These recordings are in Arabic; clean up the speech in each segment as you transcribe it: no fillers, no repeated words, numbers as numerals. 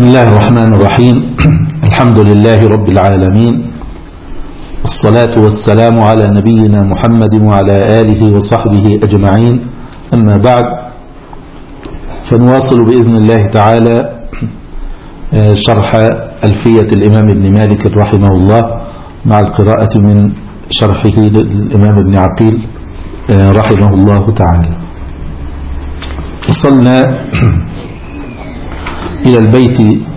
بسم الله الرحمن الرحيم. الحمد لله رب العالمين، والصلاة والسلام على نبينا محمد وعلى آله وصحبه أجمعين. أما بعد، فنواصل بإذن الله تعالى شرح ألفية الإمام ابن مالك رحمه الله مع القراءة من شرحه للإمام ابن عقيل رحمه الله تعالى. وصلنا إلى البيت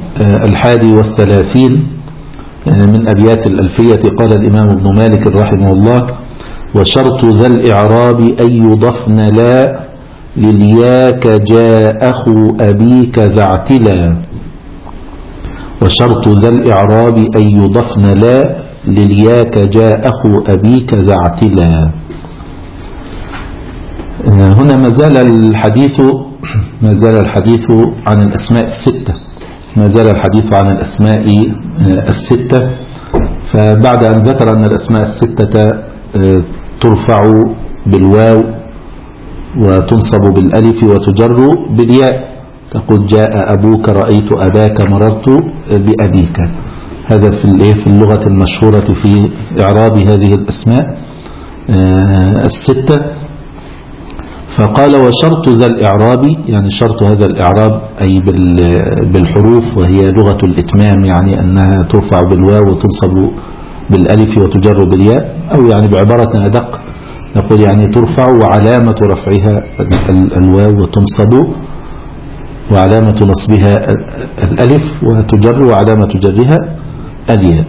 31 من أبيات الألفية. قال الإمام ابن مالك رحمه الله: وشرط ذا الإعراب أن يضفن لا للياك جاء أخو أبيك ذا اعتلا. وشرط ذا الإعراب أن يضفن لا للياك جاء أخو أبيك ذا اعتلا. هنا ما زال الحديث عن الأسماء الستة، فبعد أن ذكر أن الأسماء الستة ترفع بالواو وتنصب بالألف وتجر بالياء. تقول جاء أبوك، رأيت أباك، مررت بأبيك. هذا في اللغة المشهورة في إعراب هذه الأسماء الستة. فقال: وشرط ذا الإعراب، يعني شرط هذا الإعراب أي بالحروف، وهي لغة الإتمام، يعني أنها ترفع بالواو وتنصب بالألف وتجر بالياء، أو يعني بعبارة أدق نقول يعني ترفع وعلامة رفعها الواو وتنصب وعلامة نصبها الألف وتجر وعلامة جرها الياء.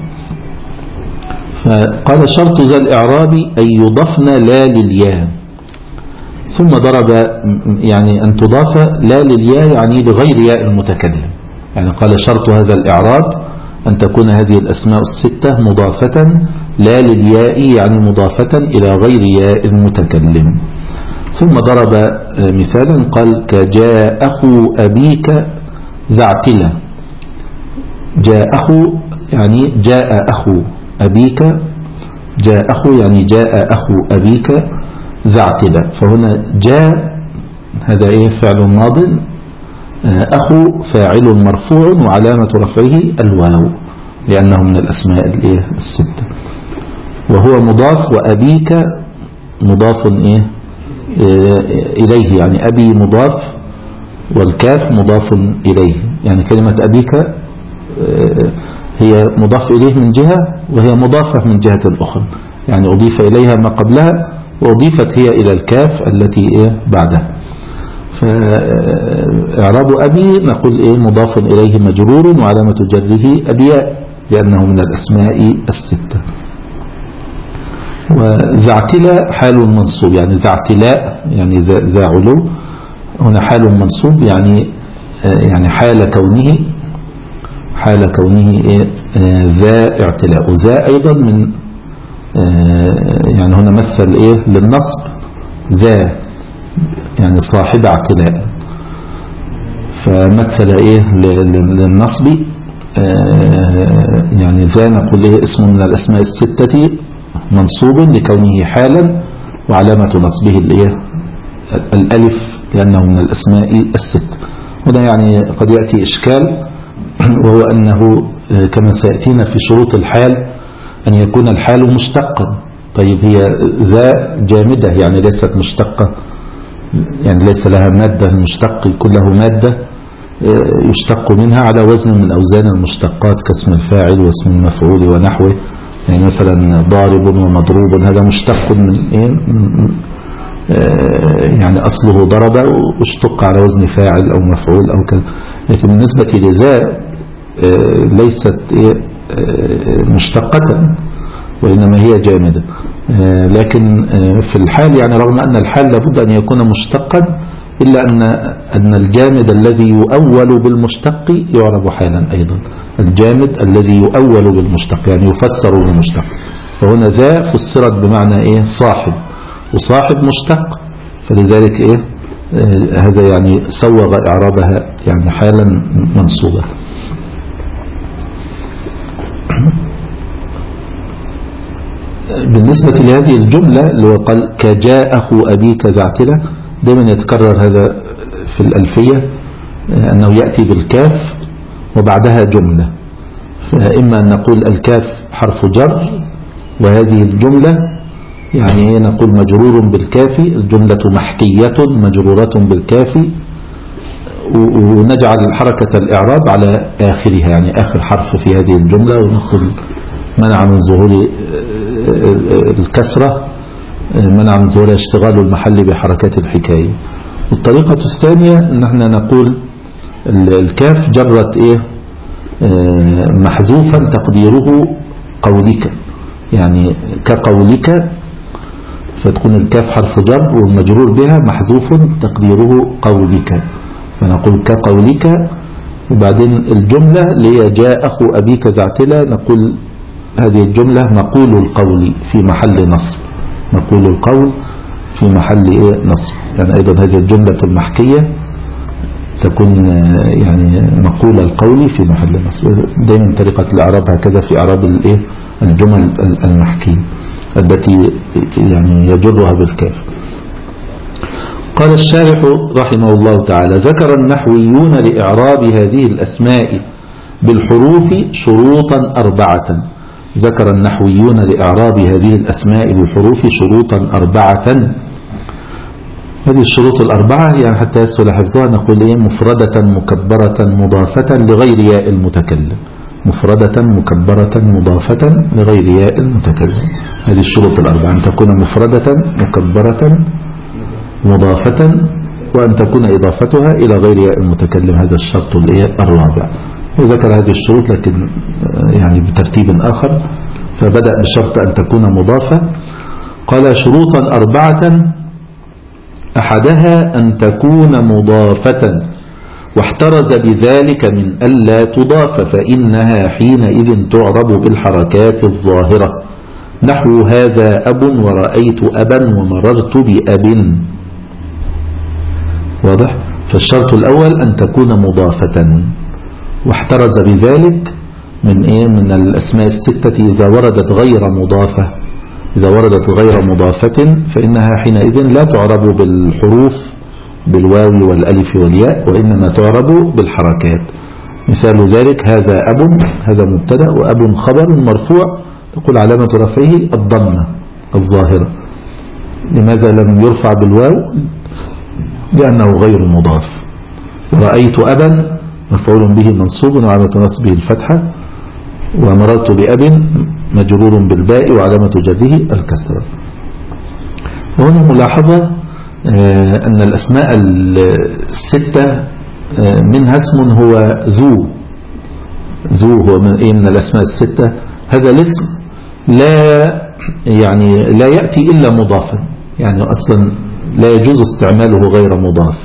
فقال: شرط ذا الإعراب أن يضفن لا للياء، ثم ضرب يعني أن تضاف لا للياء يعني لغير ياء المتكلم. يعني قال: شرط هذا الإعراب أن تكون هذه الأسماء الستة مضافة لا للياء، يعني مضافة إلى غير ياء المتكلم. ثم ضرب مثالا قال: كجاء أخو أبيك ذا اعتلا. جاء أخو يعني جاء أخو أبيك، جاء أخو يعني جاء أخو أبيك ذا اعتلا. فهنا جاء هذا فعل ماض، أخو فاعل مرفوع وعلامة رفعه الواو لأنه من الأسماء الستة، وهو مضاف، وأبيك مضاف إليه، يعني أبي مضاف والكاف مضاف إليه. يعني كلمة أبيك هي مضاف إليه من جهة، وهي مضافة من جهة أخرى، يعني أضيف إليها ما قبلها وأضيفت هي إلى الكاف التي بعدها. فإعراب أبي نقول مضاف إليه مجرور وعلامة جره الياء لأنه من الأسماء الستة. وذا اعتلا حال منصوب، يعني ذا اعتلاء يعني ذا علو، هنا حال منصوب يعني حال كونه ذا اعتلاء. وذا أيضا من يعني هنا مثل للنصب، ذا يعني صاحب اعتلاء، فمثل للنصب يعني ذا نقول اسم من الأسماء الستة منصوب لكونه حالا وعلامة نصبه الألف لأنه من الأسماء الستة. هنا يعني قد يأتي إشكال، وهو أنه كما سيأتينا في شروط الحال أن يكون الحال مشتقا. طيب هي ذا جامدة يعني ليست مشتقة، يعني ليس لها مادة، المشتق كله مادة يشتق منها على وزن من أوزان المشتقات كاسم الفاعل واسم المفعول ونحوه. يعني مثلا ضارب ومضروب هذا مشتق من يعني أصله ضرب واشتق على وزن فاعل أو مفعول أو كذا. لكن بالنسبة لذا ليست مشتقة وإنما هي جامدة. لكن في الحال يعني رغم أن الحال لابد أن يكون مشتقا، إلا أن الجامد الذي يؤول بالمشتق يعرب حالا أيضا. الجامد الذي يؤول بالمشتق يعني يفسر بالمشتق. فهنا ذا فسرت بمعنى صاحب، وصاحب مشتق، فلذلك هذا يعني سوغ إعرابها يعني حالا منصوبة. بالنسبة لهذه الجملة اللي هو قال كجاء أخو أبيك ذا اعتلا، دائما يتكرر هذا في الألفية أنه يأتي بالكاف وبعدها جملة. فإما أن نقول الكاف حرف جر وهذه الجملة يعني نقول مجرور بالكاف، الجملة محكية مجرورة بالكاف، ونجعل حركة الإعراب على آخرها يعني آخر حرف في هذه الجملة، ونقول منع من ظهور الكسرة، منع من ظهور اشتغال المحل بحركات الحكاية. والطريقة الثانية ان احنا نقول الكاف جرت ايه محذوفا تقديره قولك، يعني كقولك، فتكون الكاف حرف جر والمجرور بها محذوف تقديره قولك، فنقول كقولك. وبعدين الجملة اللي هي جاء أخو أبيك ذا اعتلى، نقول هذه الجملة مقول القول في محل نصب، مقول القول في محل إيه نصب. يعني أيضا هذه الجملة المحكية تكون يعني مقول القول في محل نصب. دائما طريقة الإعراب هكذا في إعراب الإيه الجمل المحكية التي يعني يجرها بالكاف. قال الشارح رحمه الله تعالى: ذكر النحويون لإعراب هذه الأسماء بالحروف شروطا 4. ذكر النحويون لإعراب هذه الأسماء بالحروف شروطا 4. هذه الشروط 4 يعني حتى يسهل حفظها نقول إيه: مفردة مكبرة مضافة لغير ياء المتكلم، مفردة مكبرة مضافة لغير ياء المتكلم. هذه الشروط 4: أن تكون مفردة مكبرة مضافة، وأن تكون إضافتها إلى غير ياء المتكلم. هذا الشرط الرابع. وذكر هذه الشروط لكن يعني بترتيب آخر، فبدأ بشرط أن تكون مضافة. قال: شروطا 4: أحدها أن تكون مضافة، واحترز بذلك من ألا تضاف، فإنها حينئذ تعرب بالحركات الظاهرة، نحو هذا أب ورأيت أبا ومررت بأب. واضح؟ فالشرط الأول أن تكون مضافة، واحترز بذلك من إيه؟ من الأسماء الستة إذا وردت غير مضافة. إذا وردت غير مضافة فإنها حينئذ لا تعرب بالحروف بالواو والألف والياء، وإنما تعرب بالحركات. مثال ذلك: هذا أب، هذا مبتدأ، وأب خبر مرفوع، نقول علامة رفعه الضمة الظاهرة. لماذا لم يرفع بالواو؟ لأنه غير مضاف. رأيت أبا مفعول به منصوب وعلامة نصبه الفتحة، ومررت بأب مجرور بالباء وعلامة جره الكسرة. وهنا ملاحظة أن الأسماء الستة منها اسم هو ذو هو من الأسماء الستة. هذا الاسم لا يأتي إلا مضافا، يعني أصلا لا يجوز استعماله غير مضاف.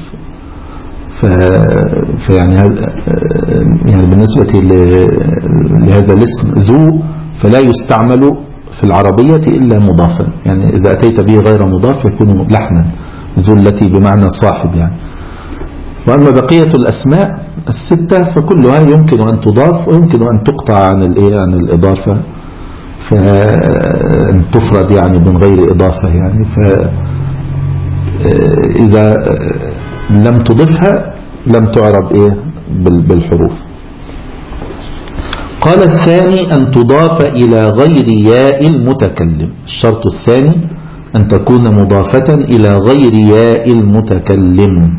فيعني يعني بالنسبة لهذا الاسم ذو فلا يستعمل في العربية إلا مضافا، يعني إذا أتيت به غير مضاف يكون لحنا، ذو التي بمعنى صاحب يعني. وأما بقية الأسماء الستة فكلها يمكن أن تضاف ويمكن أن تقطع عن الإضافة، فأن تفرد يعني من غير إضافة يعني. فإذا لم تضفها لم تعرب بالحروف. قال: الثاني أن تضاف إلى غير ياء المتكلم. الشرط الثاني أن تكون مضافة إلى غير ياء المتكلم،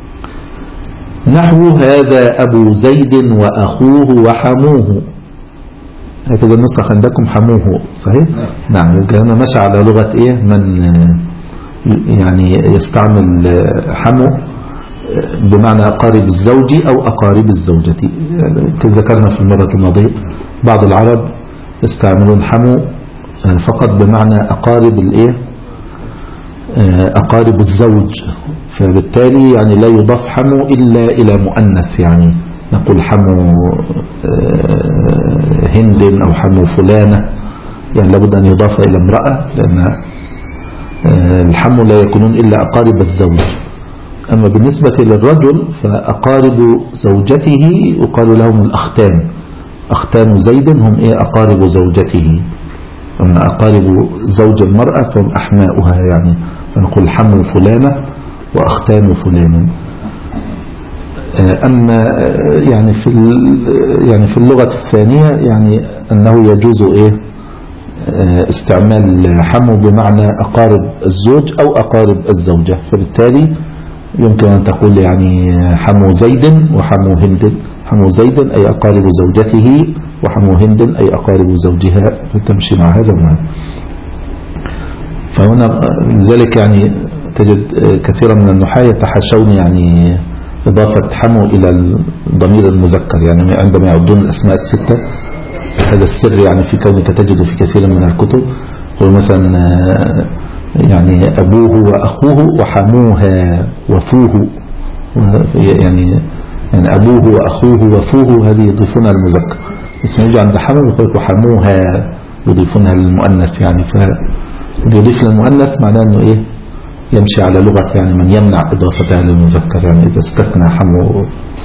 نحو هذا أبو زيد وأخوه وحموه. هكذا النسخ عندكم حموه صحيح؟ نعم. كان ماشي على لغة من يعني يستعمل حمو بمعنى أقارب الزوج أو أقارب الزوجة. كذا ذكرنا في المرة الماضية بعض العرب يستعملون حمو فقط بمعنى أقارب أقارب الزوج، فبالتالي يعني لا يضاف حمو إلا إلى مؤنث، يعني نقول حمو هند أو حمو فلانة، يعني لابد أن يضاف إلى امرأة، لأن الحمو لا يكونون إلا أقارب الزوج. أما بالنسبة للرجل فأقارب زوجته يقال لهم الأختان، أختان زيد هم أقارب زوجته. أما أقارب زوج المرأة فهم أحماؤها، يعني فنقول حمو فلانة وأختان فلان. أما يعني في اللغة الثانية يعني أنه يجوز استعمال حمو بمعنى أقارب الزوج أو أقارب الزوجة، فبالتالي يمكن أن تقول يعني حمو زيد وحمو هند. حمو زيد أي أقارب زوجته، وحمو هند أي أقارب زوجها، فتمشي مع هذا ومع. فهنا لذلك يعني تجد كثيرا من النحاة يتحاشون يعني إضافة حمو إلى الضمير المذكر، يعني عندما يعدون الأسماء الستة. هذا السر يعني في كونك تجد في كثير من الكتب يقول مثلا يعني أبوه وأخوه وحموها وفوه، يعني أبوه وأخوه وفوه، هذه يضيفونها المذكر. اسم يجي عند حمو يقول وحموها يضيفونها للمؤنث، يعني فيضيف للمؤنث معناه أنه يمشي على لغة يعني من يمنع إضافتها للمذكر، يعني إذا استثنى حمو.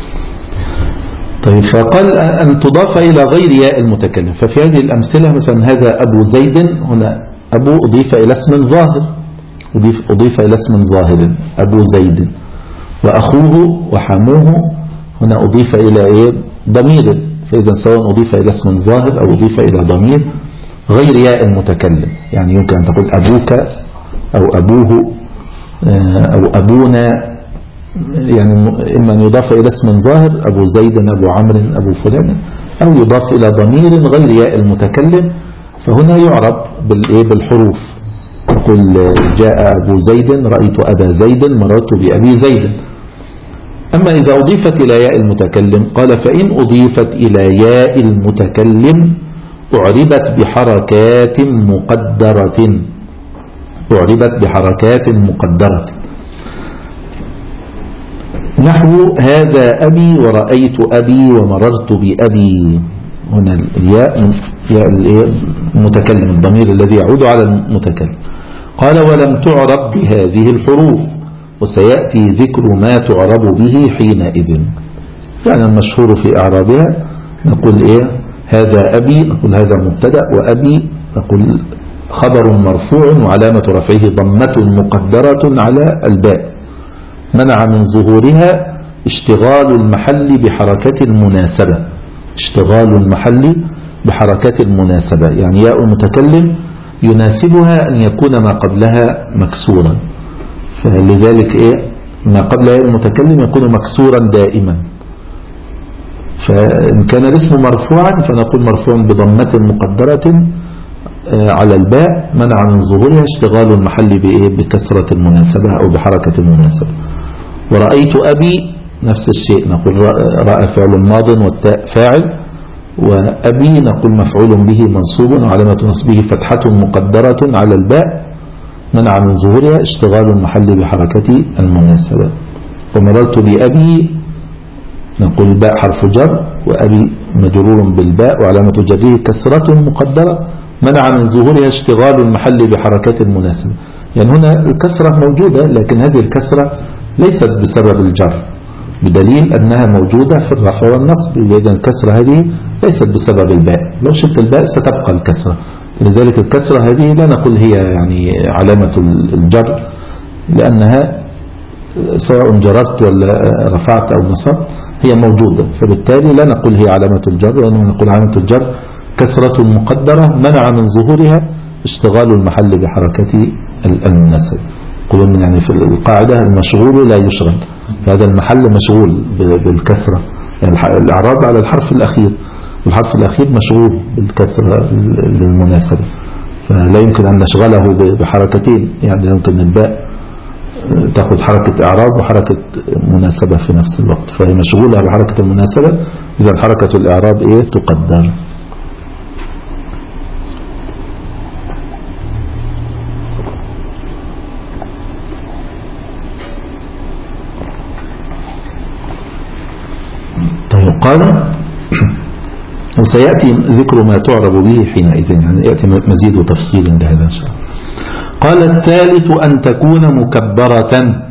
طيب، فقال أن تضاف إلى غير ياء المتكلم. ففي هذه الأمثلة مثلا هذا أبو زيد، هنا أبو أضيف إلى اسم ظاهر، أضيف إلى اسم ظاهر أبو زيد. وأخوه وحموه هنا أضيف إلى ضمير، فإذا سواء أضيف إلى اسم ظاهر أو أضيف إلى ضمير غير ياء المتكلم. يعني يمكن أن تقول أبوك أو أبوه أو أبونا، يعني إما أن يضاف إلى اسم ظاهر أبو زيد أبو عمرو أبو فلان، أو يضاف إلى ضمير غير ياء المتكلم. فهنا يعرب بالحروف. تقول جاء أبو زيد، رأيت أبا زيد، مررت بأبي زيد. أما إذا أضيفت إلى ياء المتكلم قال فإن أضيفت إلى ياء المتكلم أعربت بحركات مقدرة. أعربت بحركات مقدرة، نحو هذا أبي ورأيت أبي ومررت بأبي. هنا الياء المتكلم، الضمير الذي يعود على المتكلم. قال ولم تعرب بهذه الحروف، وسيأتي ذكر ما تعرب به حينئذ. يعني المشهور في إعرابها نقول هذا أبي، نقول هذا مبتدأ، وأبي نقول خبر مرفوع وعلامة رفعه ضمة مقدرة على الباء، منع من ظهورها اشتغال المحل بحركة المناسبة. اشتغال المحل بحركة المناسبة، يعني ياء المتكلم يناسبها أن يكون ما قبلها مكسورا، فلذلك ما قبل ياء المتكلم يكون مكسورا دائما. فإن كان الاسم مرفوعا فنقول مرفوع بضمة مقدرة على الباء منع من ظهورها اشتغال المحل بكسرة المناسبة أو بحركة المناسبة. ورأيت أبي نفس الشيء، نقول رأى فعل ماض والتاء فاعل، وأبي نقول مفعول به منصوب وعلامة نصبه فتحة مقدرة على الباء منع من ظهورها اشتغال المحل بحركة المناسبة. ومررت بأبي نقول باء حرف جر، وأبي مجرور بالباء وعلامة جره كسرة مقدرة منع من ظهورها اشتغال المحل بحركة المناسبة. يعني هنا الكسرة موجودة، لكن هذه الكسرة ليست بسبب الجر، بدليل أنها موجودة في الرفع والنصب. إذا الكسرة هذه ليست بسبب الباء، لو شلت الباء ستبقى الكسرة. لذلك الكسرة هذه لا نقول هي يعني علامة الجر، لأنها سواء جررت ولا رفعت أو نصبت هي موجودة، فبالتالي لا نقول هي علامة الجر، وإنما نقول علامة الجر كسرة مقدرة منع من ظهورها اشتغال المحل بحركة المناسبة. يقولون يعني في القاعدة المشغول لا يشغل، فهذا المحل مشغول بالكسرة، يعني الإعراب على الحرف الأخير، الحرف الأخير مشغول بالكسرة للمناسبة، فلا يمكن أن نشغله بحركتين. يعني يمكن الباء تأخذ حركة إعراب وحركة مناسبة في نفس الوقت، فهي مشغولة بحركة المناسبة، إذا حركة الإعراب تقدر. قال وسيأتي ذكر ما تعرب به حينئذ، يعني يأتي مزيد وتفصيل لهذا إن شاء الله. قال الثالث أن تكون مكبرة.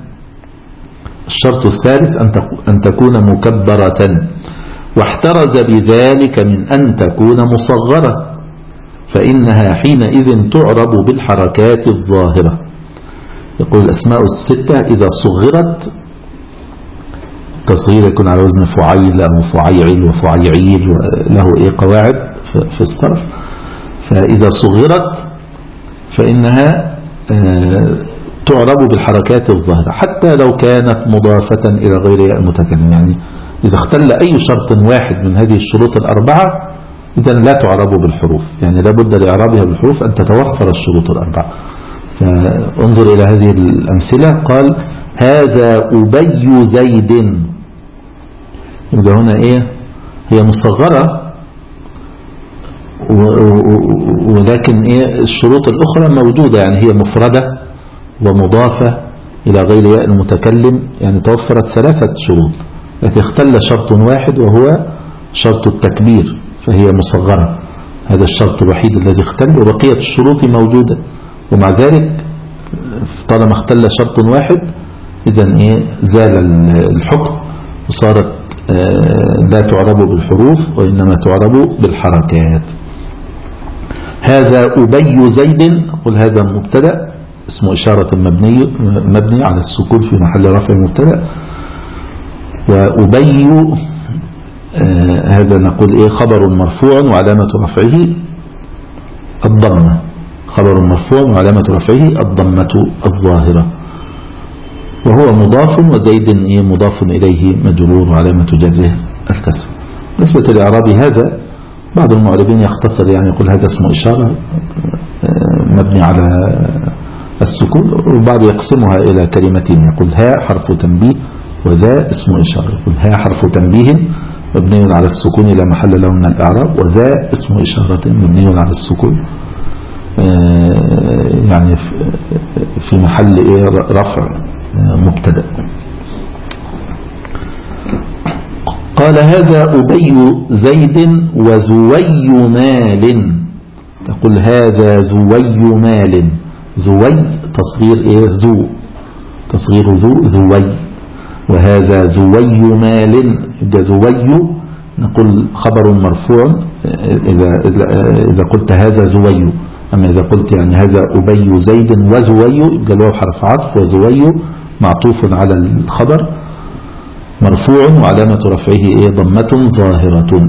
الشرط الثالث أن تكون مكبرة، واحترز بذلك من أن تكون مصغرة، فإنها حينئذ تعرب بالحركات الظاهرة. يقول الأسماء الستة إذا صغرت التصغير يكون على وزن فعيل أو فعيعل وفعيعيل، له قواعد في الصرف. فإذا صغرت فإنها تعرب بالحركات الظاهرة حتى لو كانت مضافة إلى غير ياء المتكلم. يعني إذا اختل أي شرط واحد من هذه الشروط الأربعة إذن لا تعرب بالحروف، يعني لابد لإعرابها بالحروف أن تتوفر الشروط الأربعة. فانظر إلى هذه الأمثلة. قال هذا أبي زيد، يبقى هنا هي مصغرة ولكن الشروط الأخرى موجودة، يعني هي مفردة ومضافة إلى غير ياء المتكلم، يعني توفرت ثلاثة شروط، لكن اختل شرط واحد وهو شرط التكبير فهي مصغرة. هذا الشرط الوحيد الذي اختل، وبقية الشروط موجودة. ومع ذلك طالما اختل شرط واحد إذن زال الحكم وصارت لا تعرب بالحروف وإنما تعرب بالحركات. هذا أبي زيد، أقول هذا مبتدأ اسمه إشارة مبني على السكون في محل رفع مبتدأ. وأبي هذا نقول خبر مرفوع وعلامة رفعه الضمة، خبر مرفوع وعلامة رفعه الضمة الظاهرة، وهو مضاف، وزيد مضاف إليه مجرور وعلامة جره الكسر. بالنسبة لإعراب هذا بعض المعربين يختصر، يعني يقول هذا اسم إشارة مبني على السكون، وبعض يقسمها إلى كلمتين، يقول ها حرف تنبيه وذا اسم إشارة. يقول ها حرف تنبيه مبني على السكون لا محل له من الإعراب، وذا اسم إشارة مبني على السكون يعني في محل رفع مبتدأ. قال هذا أبي زيد وزوي مال، تقول هذا زوي مال، زوي تصغير ذو، تصغير ذو زوي، وهذا زوي مال. زوي نقول خبر مرفوع إذا قلت هذا زوي، أما إذا قلت يعني هذا أبي زيد وزوي يبقى له حرف عطف، وزوي معطوف على الخبر مرفوع وعلامة رفعه ضمة ظاهرة.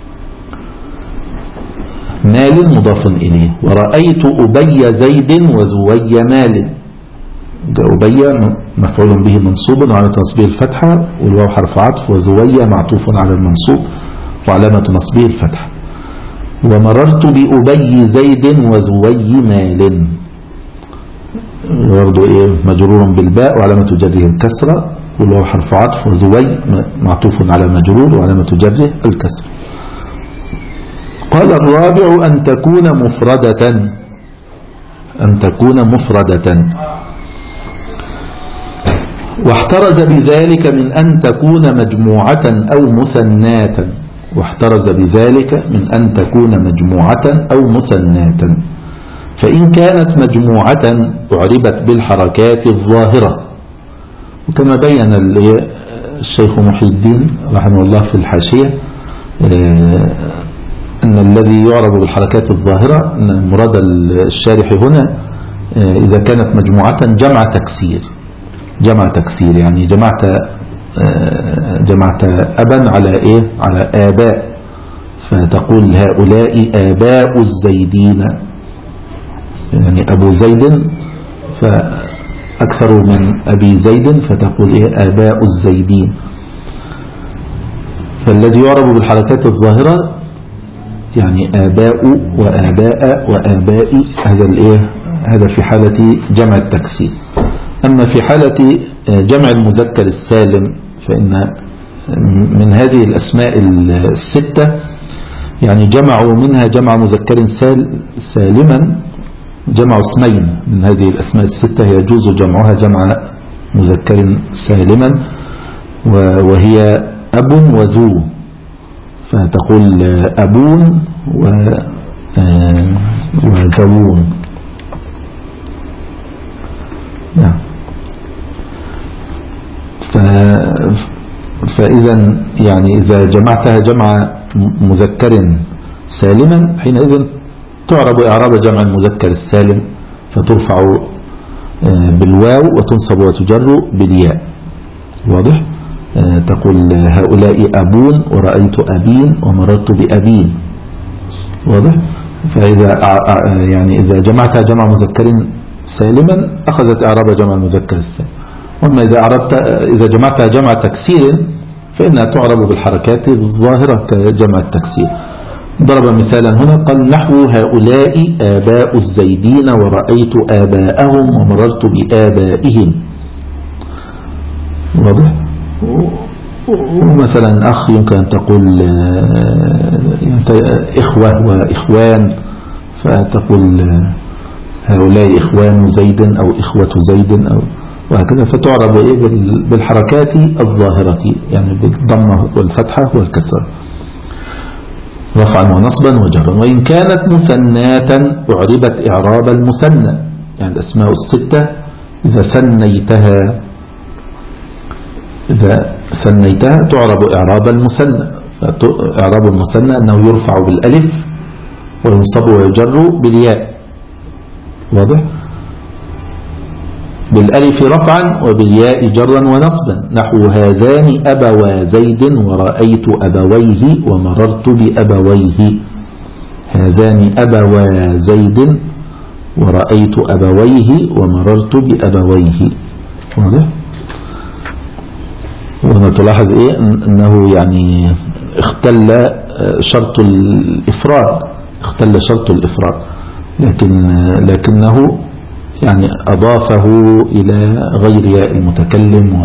مال مضاف إليه. ورأيت أبي زيد وزوي مال، أبي مفعول به منصوب وعلامة نصبه الفتحة، والواو حرف عطف، وزوي معطوف على المنصوب وعلامة نصبه الفتحة. ومررت بأبي زيد وزوي مال، برضو مجرور بالباء وعلامة جره الكسرة، والواو حرف عطف، وزوي معطوف على مجرور وعلامة جره الكسرة. قال الرابع أن تكون مفردة، أن تكون مفردة، واحترز بذلك من أن تكون مجموعة أو مثناة، واحترز بذلك من أن تكون مجموعة أو مثناة. فإن كانت مجموعة أعربت بالحركات الظاهرة، وكما بين الشيخ محي الدين رحمه الله في الحاشية أن الذي يعرب بالحركات الظاهرة أن مراد الشارح هنا إذا كانت مجموعة جمع تكسير، جمع تكسير يعني جمعت أبا على على آباء، فتقول هؤلاء آباء الزيدين، يعني أبو زيد فأكثر من أبي زيد فتقول آباء الزيدين. فالذي يعرب بالحركات الظاهرة يعني آباء وآباء وآباء، هذا في حالة جمع التكسير. أما في حالة جمع المذكر السالم فإن من هذه الأسماء الستة يعني جمعوا منها جمع مذكر سالما، جمع اسمين من هذه الأسماء الستة يجوز جمعها جمع مذكر سالما، وهي أب وذو، فتقول أبون وذوون. نعم. فإذا يعني إذا جمعتها جمع مذكر سالما حينئذ تعرب إعراب جمع المذكر السالم، فترفع بالواو وتنصب وتجر بالياء، واضح؟ تقول هؤلاء أبون ورأيت أبين ومررت بأبين. واضح؟ فإذا يعني إذا جمعتها جمع مذكر سالما أخذت إعراب جمع المذكر السالم. وأما إذا جمعتها جمع تكسير فإنها تعرب بالحركات الظاهرة كجمع التكسير. ضرب مثالا هنا قال نحو هؤلاء آباء الزيدين ورأيت آباءهم ومررت بآبائهم. واضح؟ ومثلا أخ يمكن أن تقول إخوة وإخوان، فتقول هؤلاء إخوان زيد أو إخوة زيد أو وهكذا، فتعرب بالحركات الظاهرة يعني بالضمة والفتحة والكسر رفعا ونصبا وجرا. وإن كانت مثناة أعربت إعراب المثنى، يعني الأسماء الستة إذا ثنيتها تعرب إعراب المثنى. إعراب المثنى أنه يرفع بالألف وينصب ويجر بالياء. واضح؟ بالألف رفعا وبالياء جرا ونصبا، نحو هذان أبوا زيد ورأيت أبويه ومررت بأبويه. هذان أبوا زيد ورأيت أبويه ومررت بأبويه. واضح؟ وهنا تلاحظ أنه يعني اختل شرط الإفراد، لكنه يعني أضافه إلى غير ياء المتكلم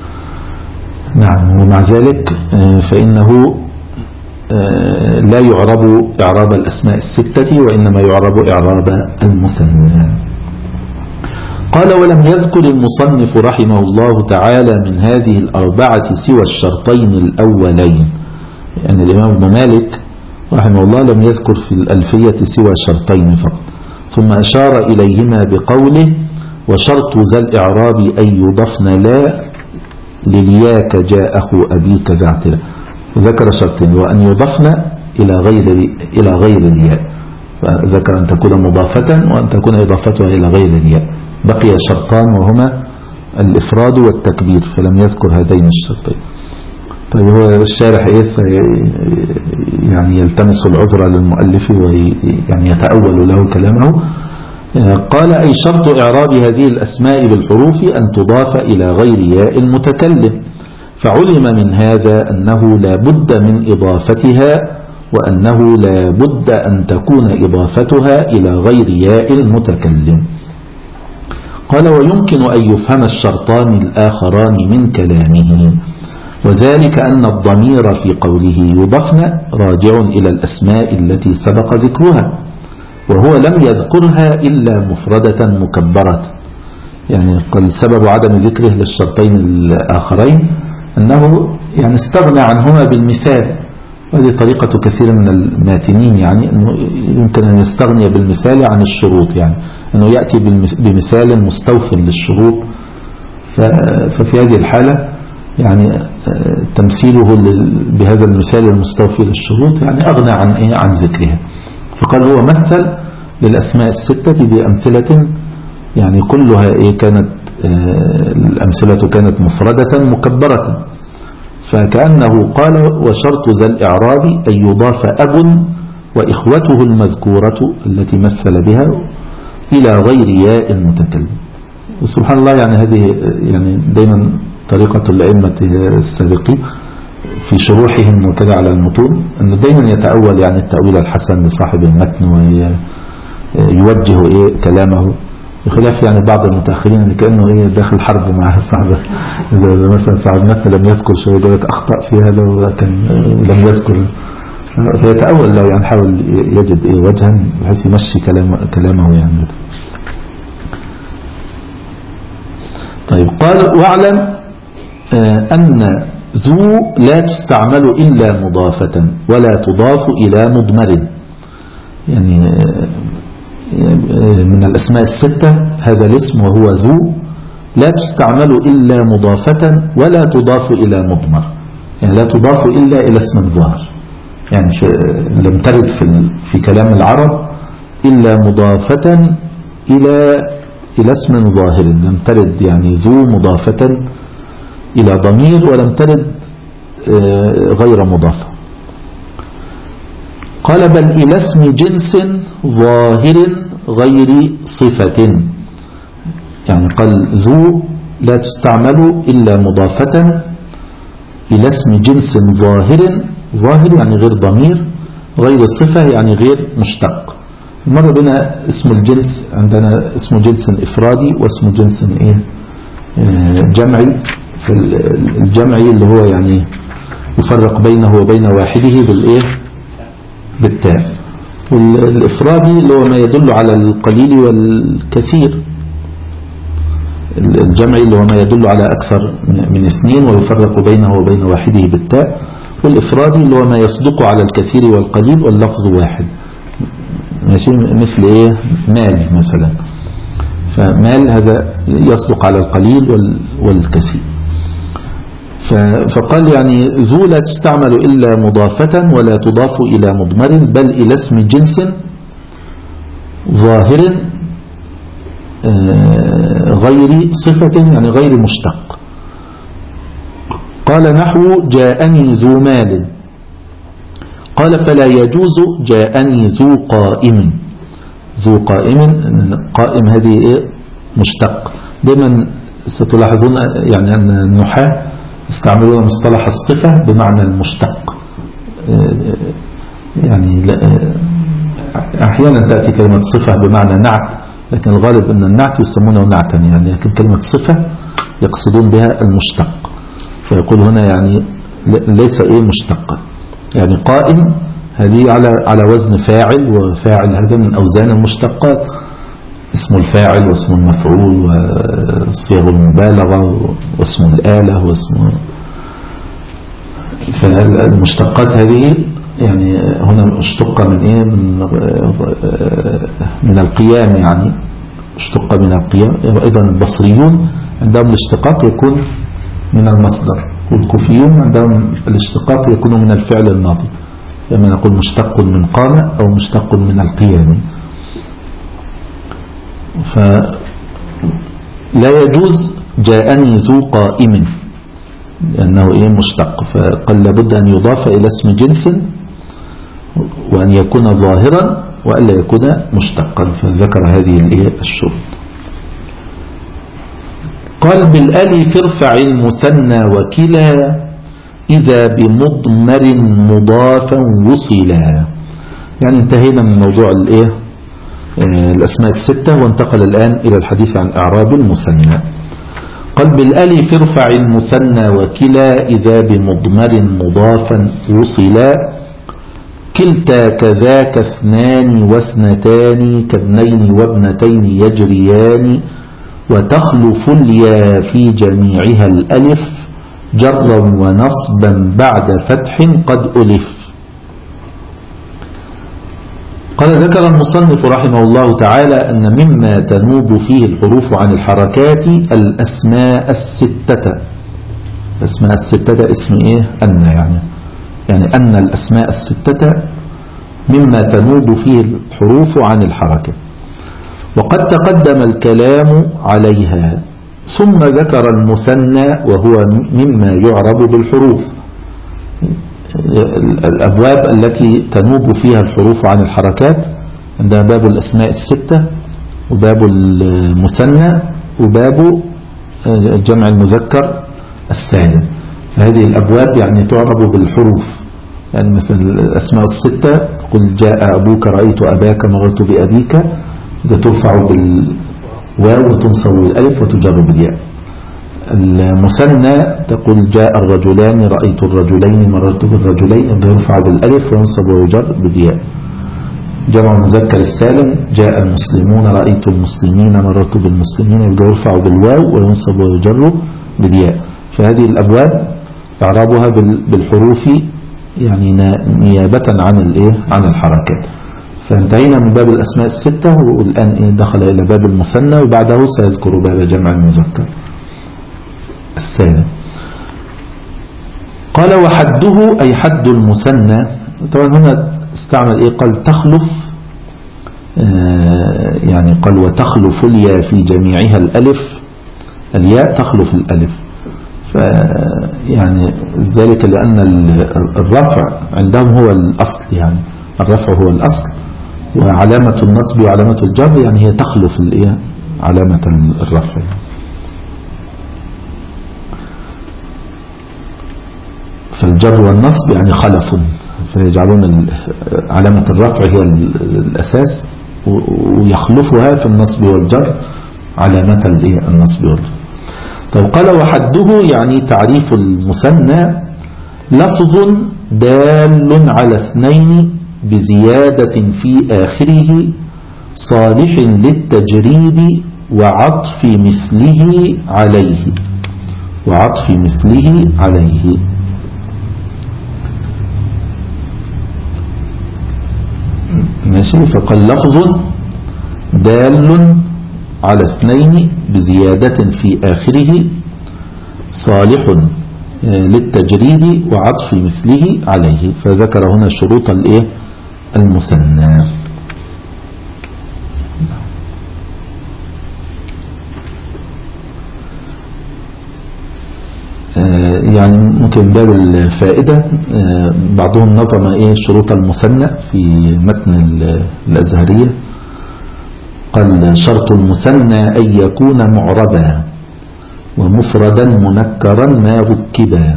نعم. ومع ذلك فإنه لا يعرب إعراب الأسماء الستة، وإنما يعرب إعراب المثنى. قال ولم يذكر المصنف رحمه الله تعالى من هذه الأربعة سوى الشرطين الأولين. يعني الإمام ابن مالك رحمه الله لم يذكر في الألفية سوى شرطين فقط، ثم أشار إليهما بقوله وشرط ذا الإعراب أن يضفن لا للياك جاء أخو أبيك ذا اعتراء. ذكر شرطين، وأن يضفن إلى غير الياء، فذكر أن تكون مضافة وأن تكون إضافتها إلى غير الياء. بقي شرطان وهما الإفراد والتكبير، فلم يذكر هذين الشرطين. طيب هو الشارح يعني يلتمس العذر للمؤلف ويعني يتأول له كلامه. قال أي شرط إعراب هذه الأسماء بالحروف أن تضاف إلى غير ياء المتكلم، فعلم من هذا أنه لا بد من إضافتها، وأنه لا بد أن تكون إضافتها إلى غير ياء المتكلم. قال ويمكن أن يفهم الشرطان الآخران من كلامه، وذلك أن الضمير في قوله يضفن راجع إلى الأسماء التي سبق ذكرها، وهو لم يذكرها إلا مفردة مكبرة. يعني قال سبب عدم ذكره للشرطين الآخرين أنه يعني استغنى عنهما بالمثال، وهذه طريقة كثير من الماتنين، يعني أنه يمكن أن يستغني بالمثال عن الشروط، يعني أنه يأتي بمثال مستوفٍ للشروط، ففي هذه الحالة يعني تمثيله بهذا المثال المستوفي للشروط يعني أغنى عن ذكرها. فقال هو مثل للأسماء الستة بأمثلة يعني كلها كانت الأمثلة كانت مفردة مكبرة، فكأنه قال وشرط ذا الإعراب أن يضاف أب وإخوته المذكورة التي مثل بها إلى غير ياء المتكلم. وسبحان الله يعني هذه يعني دائما طريقة الأئمة السابقين في شروحهم وكذا على المتون، أنه دائما يتأول يعني التأويل الحسن لصاحب المتن ويوجه كلامه، بخلاف يعني بعض المتأخرين اللي كأنه داخل حرب مع صاحبه. إذا مثلا صاحب المتن لم يذكر شيء يقول لك أخطأ في هذا ولم يذكر، فيتأول لو يعني حاول يجد وجها بحيث يمشي كلامه يعني. طيب قال واعلم أن ذو لا تستعمل إلا مضافة ولا تضاف إلى مضمر. يعني من الأسماء الستة هذا الاسم وهو ذو لا تستعمل إلا مضافة ولا تضاف إلى مضمر، يعني لا تضاف إلا إلى اسم ظاهر، يعني لم ترد في كلام العرب إلا مضافة إلى اسم ظاهر، لم ترد يعني ذو مضافة إلى ضمير ولم ترد غير مضافة. قال بل إلى اسم جنس ظاهر غير صفة، يعني قال ذو لا تستعمل إلا مضافة إلى اسم جنس ظاهر، ظاهر يعني غير ضمير، غير صفة يعني غير مشتق. مر بنا اسم الجنس، عندنا اسم جنس إفرادي واسم جنس جمعي. في الجمعي اللي هو يعني يفرق بينه وبين واحده بالتاء، والإفرادي اللي هو ما يدل على القليل والكثير. الجمعي اللي هو ما يدل على أكثر من اثنين ويفرق بينه وبين واحده بالتاء، والإفرادي اللي هو ما يصدق على الكثير والقليل واللفظ واحد، ماشي، مثل مال مثلا، فمال هذا يصدق على القليل والكثير. فقال يعني ذو لا تستعمل إلا مضافة ولا تضاف إلى مضمر، بل إلى اسم جنس ظاهر غير صفة يعني غير مشتق. قال نحو جاءني ذو مال، قال فلا يجوز جاءني ذو قائم. ذو قائم، قائم هذه مشتق. دائما ستلاحظون يعني أن النحاة استعملون مصطلح الصفة بمعنى المشتق، يعني أحيانا تأتي كلمة صفة بمعنى نعت، لكن الغالب أن النعت يسمونه نعتا يعني، لكن كلمة صفة يقصدون بها المشتق. فيقول هنا يعني ليس مشتقا، يعني قائم هذه على وزن فاعل، وفاعل هذا من أوزان المشتقات، اسم الفاعل واسم المفعول وصيغ المبالغة واسم الآلة واسم. فالمشتقات هذه يعني هنا اشتق من القيام، يعني اشتق من القيام. أيضا البصريون عندهم الاشتقاق يكون من المصدر، والكوفيون عندهم الاشتقاق يكون من الفعل الماضي، لما نقول مشتق من قام أو مشتق من القيام. فلا يجوز جاءني ذو قائم لأنه مشتق، فقال لابد أن يضاف إلى اسم جنس وأن يكون ظاهرا وألا يكون مشتقا، فذكر هذه الشروط. قال بالألف ارفع المثنى وكلا إذا بمضمر مضافا وصلا. يعني انتهينا من موضوع الأسماء الستة، وانتقل الآن إلى الحديث عن إعراب المثنى. قال بالألف ارفع المثنى وكلا إذا بمضمر مضافا وصلا، كلتا كذاك اثنان واثنتان كابنين وابنتين يجريان، وتخلف اليا في جميعها الألف جرا ونصبا بعد فتح قد ألف. قال ذكر المصنف رحمه الله تعالى أن مما تنوب فيه الحروف عن الحركات الأسماء الستة. الأسماء الستة اسم أن، يعني أن الأسماء الستة مما تنوب فيه الحروف عن الحركة، وقد تقدم الكلام عليها. ثم ذكر المثنى وهو مما يعرب بالحروف. الأبواب التي تنوب فيها الحروف عن الحركات عندها باب الأسماء الستة، وباب المثنى، وباب جمع المذكر السالم. فهذه الأبواب يعني تعرب بالحروف. يعني مثلا الأسماء الستة، قل جاء أبوك، رأيت أباك، مررت بأبيك، ترفع بالواو وتنصب بالألف وتجر بالياء. المثنى تقول جاء الرجلان، رأيت الرجلين، مررت بالرجلين، يرفع بالألف وينصب ويجر بالياء. جمع المذكر السالم جاء المسلمون، رأيت المسلمين، مررت بالمسلمين، يرفع بالواو وينصب ويجر بالياء. فهذه الأبواب إعرابها بالحروف يعني نيابة عن الحركات. فانتهينا من باب الأسماء الستة، والآن دخل إلى باب المثنى، وبعده سيذكر باب جمع المذكر السالم. قال وحده أي حد المثنى. طبعا هنا استعمل قال تخلف، يعني قال وتخلف الياء في جميعها الألف، الياء تخلف الألف، يعني ذلك لأن الرفع عندهم هو الأصل، يعني الرفع هو الأصل، وعلامة النصب وعلامة الجر يعني هي تخلف علامة الرفع. فالجر والنصب يعني خلف، فيجعلون علامة الرفع هي الأساس ويخلفها في النصب والجر علامة النصب والجر. طيب قال وحده يعني تعريف المثنى لفظ دال على اثنين بزيادة في آخره صالح للتجريد وعطف مثله عليه، وعطف مثله عليه. ماشي. فقال لفظ دال على اثنين بزيادة في آخره صالح للتجريد وعطف مثله عليه. فذكر هنا شروط المثنى. يعني ممكن باب الفائدة بعضهم نظم شروط المثنى في متن الأزهرية. قال شرط المثنى أن يكون معربا ومفردا منكرا ما ركبا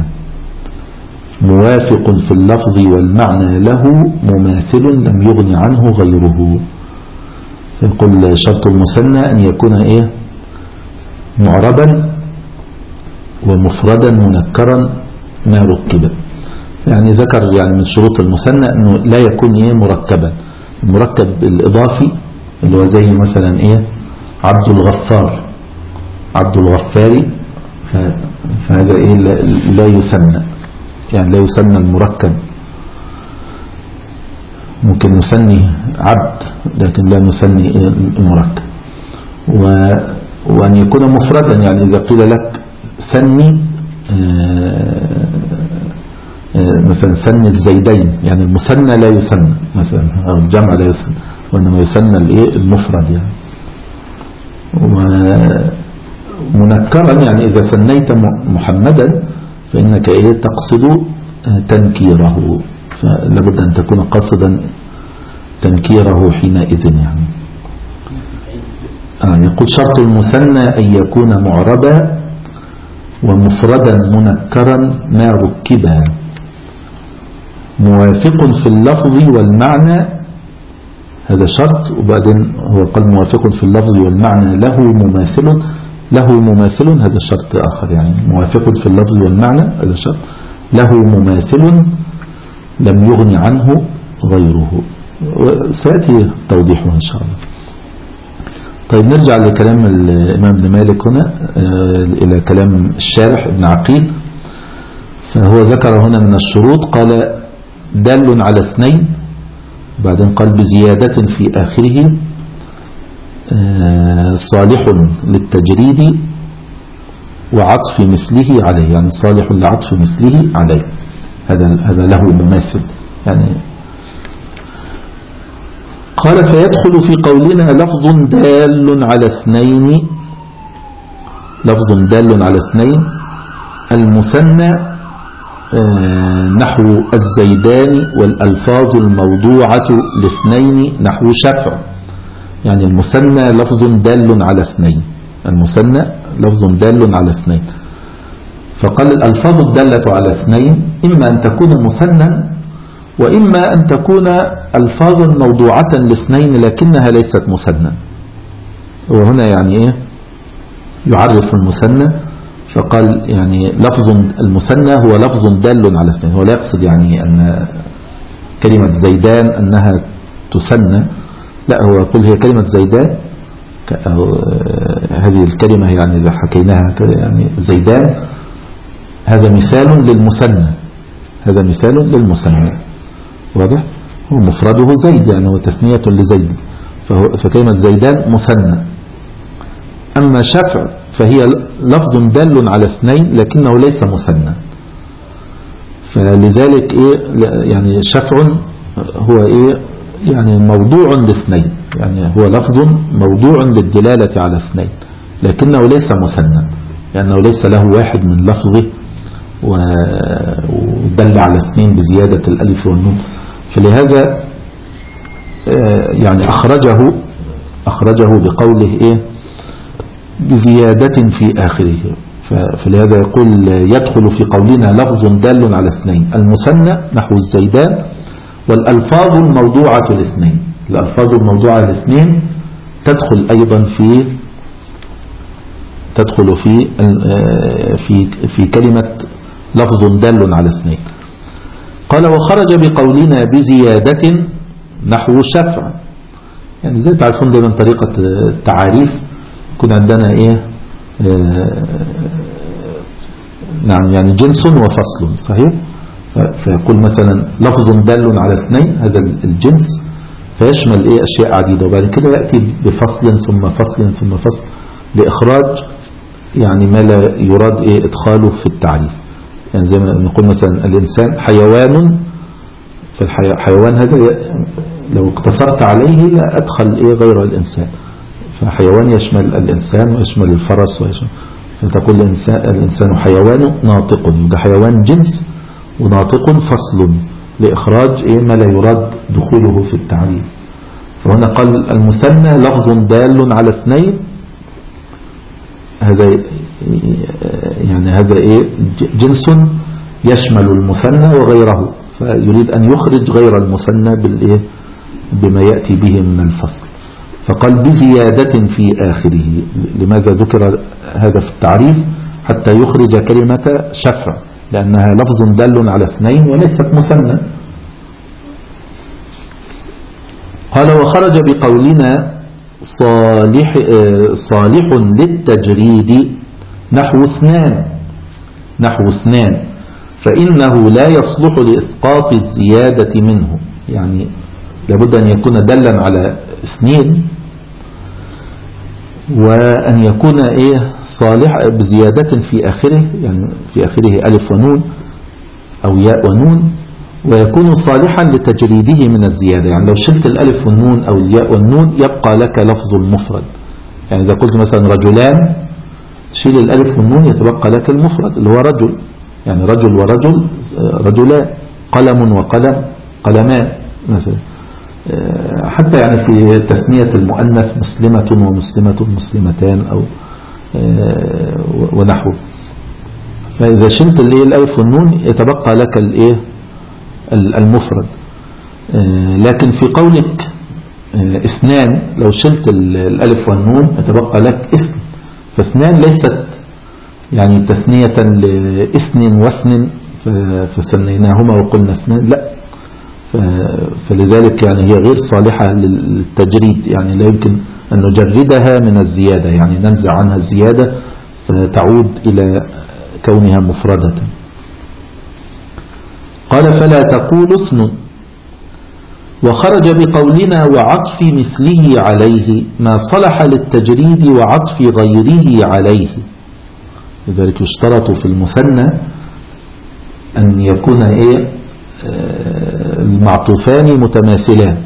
موافق في اللفظ والمعنى له مماثل لم يغن عنه غيره. فيقول شرط المثنى أن يكون معربا ومفردا منكرا ما ركبا. يعني ذكر يعني من شروط المثنى أنه لا يكون مركبا. المركب الإضافي اللي هو زي مثلا عبد الغفار، عبد الغفاري، فهذا لا يسمى، يعني لا يسمى المركب. ممكن نسمي عبد لكن لا نسمي المركب. وأن يكون مفردا، يعني إذا قيل لك سني مثلا سن الزيدين، يعني المثنى لا يسمى مثلا أو الجمع لا يسمى، وإنما يسمى المفرد يعني. ومنكرا يعني إذا ثنيت محمدا فإنك تقصد تنكيره، فلابد أن تكون قصدا تنكيره حينئذ يعني. يقول شرط المثنى أن يكون معربا ومفردا منكرا ما ركبا موافق في اللفظ والمعنى، هذا شرط. وبعدين هو قال موافق في اللفظ والمعنى له مماثل، هذا شرط آخر. يعني موافق في اللفظ والمعنى هذا شرط، له مماثل لم يغن عنه غيره، وسيأتي توضيحه إن شاء الله. طيب نرجع لكلام الإمام ابن مالك هنا إلى كلام الشارح ابن عقيل. فهو ذكر هنا من الشروط قال دال على اثنين، بعدين قال بزيادة في آخره صالح للتجريد وعطف مثله عليه، يعني صالح لعطف مثله عليه، هذا له مماثل يعني. قال فيدخل في قولنا لفظ دال على اثنين، لفظ دال على اثنين المثنى نحو الزيدان والألفاظ الموضوعة لاثنين نحو شفع. يعني المثنى لفظ دال على اثنين، المثنى لفظ دال على اثنين. فقال الألفاظ الدالة على اثنين إما أن تكون مثنى وإما أن تكون ألفاظا موضوعة لاثنين لكنها ليست مثنى. وهنا يعني يعرف المثنى. فقال يعني لفظ المثنى هو لفظ دال على اثنين. هو لا يقصد يعني أن كلمة زيدان أنها تثنى، لا، هو يقول هي كلمة زيدان هذه الكلمة يعني إذا حكيناها يعني زيدان هذا مثال للمثنى، هذا مثال للمثنى واضح. هو مفرده زيد يعني هو تثنية لزيد، فكلمة زيدان مثنى. أما شفع فهي لفظ دال على اثنين لكنه ليس مثنى. فلذلك يعني شفع هو يعني موضوع لاثنين، يعني هو لفظ موضوع للدلالة على اثنين لكنه ليس مثنى. لأنه ليس له واحد من لفظه ودل على اثنين بزيادة الألف والنون. فلهذا يعني أخرجه بقوله إيه بزيادة في آخره. فلهذا يقول يدخل في قولنا لفظ دال على اثنين المثنى نحو الزيدان، والألفاظ الموضوعة الاثنين. الألفاظ الموضوعة الاثنين تدخل أيضا في كلمة لفظ دال على اثنين. قال وخرج بقولنا بزيادة نحو شفع. يعني زي تعرفون دائما طريقة التعاريف يكون عندنا ايه نعم يعني جنس وفصل صحيح. فيقول مثلا لفظ دال على اثنين هذا الجنس فيشمل ايه اشياء عديدة، وبعد كده يأتي بفصل ثم فصل ثم فصل لإخراج يعني ما لا يراد ايه ادخاله في التعريف. يعني زي ما نقول مثلا الإنسان حيوان، فالحيوان هذا لو اقتصرت عليه لا أدخل إيه غير الإنسان، فحيوان يشمل الإنسان ويشمل الفرس ويشمل، فتقول الإنسان حيوان ناطق، ده حيوان جنس، وناطق فصل لإخراج إيه ما لا يراد دخوله في التعريف. فهنا قال المثنى لفظ دال على اثنين، هذا يعني هذا إيه جنس يشمل المثنى وغيره، فيريد أن يخرج غير المثنى بالإيه بما يأتي به من الفصل. فقال بزيادة في آخره. لماذا ذكر هذا في التعريف؟ حتى يخرج كلمة شفع، لأنها لفظ دال على اثنين وليست مثنى. قال وخرج بقولنا صالح للتجريد نحو اثنان فإنه لا يصلح لإسقاط الزيادة منه. يعني لابد أن يكون دلا على اثنين، وأن يكون إيه صالح بزيادة في آخره، يعني في آخره ألف ونون أو ياء ونون، ويكون صالحا لتجريده من الزيادة. يعني لو شلت الألف والنون أو الياء والنون يبقى لك لفظ المفرد. يعني إذا قلت مثلا رجلان شيل الألف والنون يتبقى لك المفرد اللي هو رجل، يعني رجل ورجل رجلان، قلم وقلم قلمان مثلا. حتى يعني في تثنية المؤنث مسلمة ومسلمة مسلمتان أو ونحو. فإذا شلت الألف والنون يتبقى لك المفرد. لكن في قولك اثنان لو شلت الألف والنون يتبقى لك اسم، فاثنان ليست يعني تثنية لإثن واثن فسنيناهما وقلنا اثنان، لا. فلذلك يعني هي غير صالحة للتجريد، يعني لا يمكن أن نجردها من الزيادة، يعني ننزع عنها الزيادة فتعود إلى كونها مفردة. قال فلا تقول اثن. وخرج بقولنا وعطف مثله عليه ما صلح للتجريد وعطف غيره عليه. لذلك يشترط في المثنى أن يكون المعطوفان متماثلان.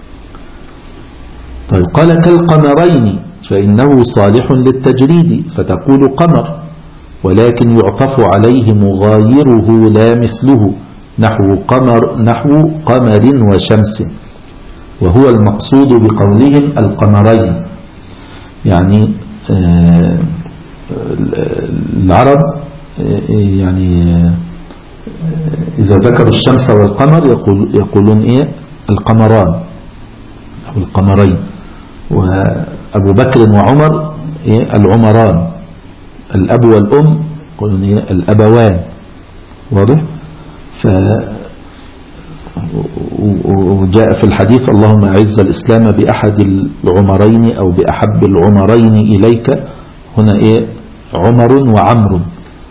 طيب قال كالقمرين فإنه صالح للتجريد فتقول قمر، ولكن يعطف عليه مغايره لا مثله نحو قمر وشمس، وهو المقصود بقولهم القمرين. يعني العرب يعني إذا ذكروا الشمس والقمر يقولون القمران أو القمرين، وأبو بكر وعمر العمران، الأب والأم يقولون الأبوان. واضح؟ وجاء في الحديث اللهم أعز الإسلام بأحد العمرين أو بأحب العمرين إليك، هنا عمر وعمر.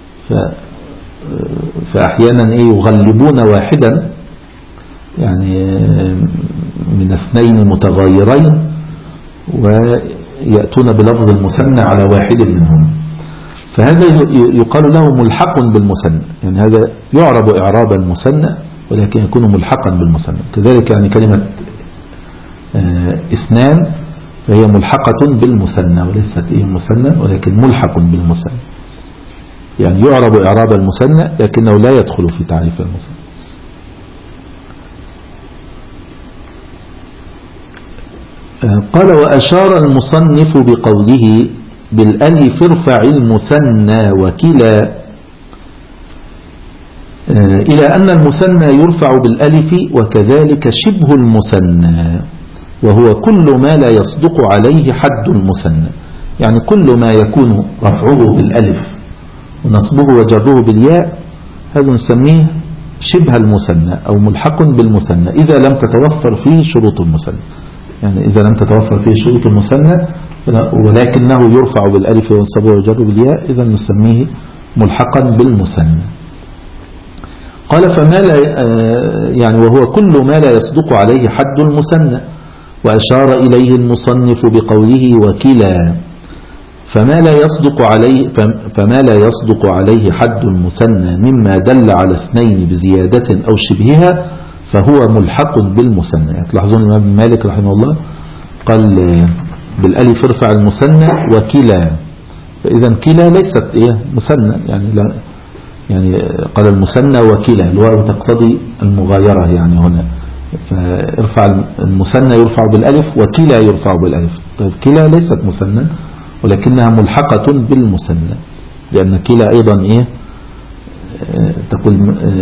فأحيانا يغلبون واحدا يعني من اثنين متغايرين ويأتون بلفظ المثنى على واحد منهم، فهذا يقال له ملحق بالمثنى. يعني هذا يعرب إعراب المثنى ولكن يكون ملحقا بالمثنى. كذلك يعني كلمة اثنان فهي ملحقة بالمثنى وليست مثنى ولكن ملحق بالمثنى. يعني يعرب إعراب المثنى لكنه لا يدخل في تعريف المثنى. قال وأشار المصنف بقوله بالألف ارفع المثنى وكلا إلى أن المثنى يرفع بالألف وكذلك شبه المثنى، وهو كل ما لا يصدق عليه حد المثنى، يعني كل ما يكون رفعه بالألف ونصبه وجره بالياء هذا نسميه شبه المثنى أو ملحق بالمثنى إذا لم تتوفر فيه شروط المثنى. يعني إذا لم تتوفر فيه شروط المثنى ولكنه يرفع بالألف وينصب ويجر بالياء إذا نسميه ملحقا بالمثنى. قال فما لا يعني وهو كل ما لا يصدق عليه حد المثنى. وأشار إليه المصنف بقوله وكلا فما لا يصدق عليه حد المثنى مما دل على اثنين بزيادة أو شبهها فهو ملحق بالمثنى. يعني تلاحظون الإمام مالك رحمه الله قال بالألف ارفع المثنى وكلا، فإذا كلا ليست مثنى، يعني لا يعني قال المثنى وكلا الواو تقتضي المغايرة يعني هنا، فارفع المثنى يرفع بالألف وكلا يرفع بالألف. طيب كلا ليست مثنى ولكنها ملحقة بالمثنى، لأن كلا أيضا تقول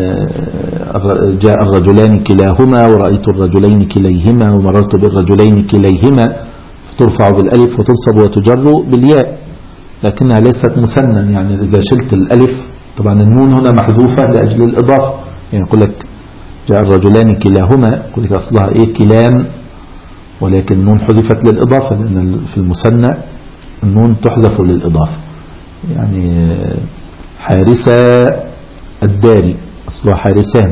جاء الرجلان كلاهما ورأيت الرجلين كليهما ومررت بالرجلين كليهما، ترفع بالألف وتنصب وتجر بالياء لكنها ليست مثنى. يعني إذا شلت الألف طبعا النون هنا محذوفة لأجل الإضافة، يعني يقول لك جاء الرجلان كلاهما يقول لك أصلها كلان، ولكن النون حذفت للإضافة لأن في المثنى النون تحذف للإضافة. يعني حارسة الداري أصلها حارسان،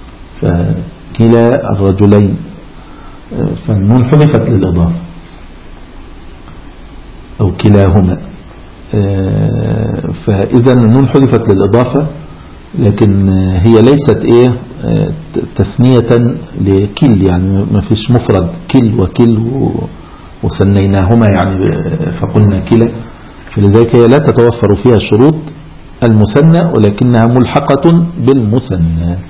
فكلا الرجلين فالنون حذفت للإضافة أو كلاهما، فإذا النون حذفت للإضافة لكن هي ليست تثنية لكل، يعني ما فيش مفرد كل وكل وسنيناهما يعني فقلنا كلا، فلذلك هي لا تتوفر فيها شروط المثنى ولكنها ملحقة بالمثنى.